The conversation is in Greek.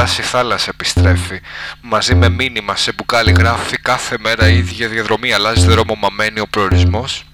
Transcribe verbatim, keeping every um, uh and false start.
θάλασσα η θάλασσα επιστρέφει. Μαζί με μήνυμα σε μπουκάλι γράφει κάθε μέρα η ίδια διαδρομή, αλλάζει δρόμο μα μένει ο προορισμός.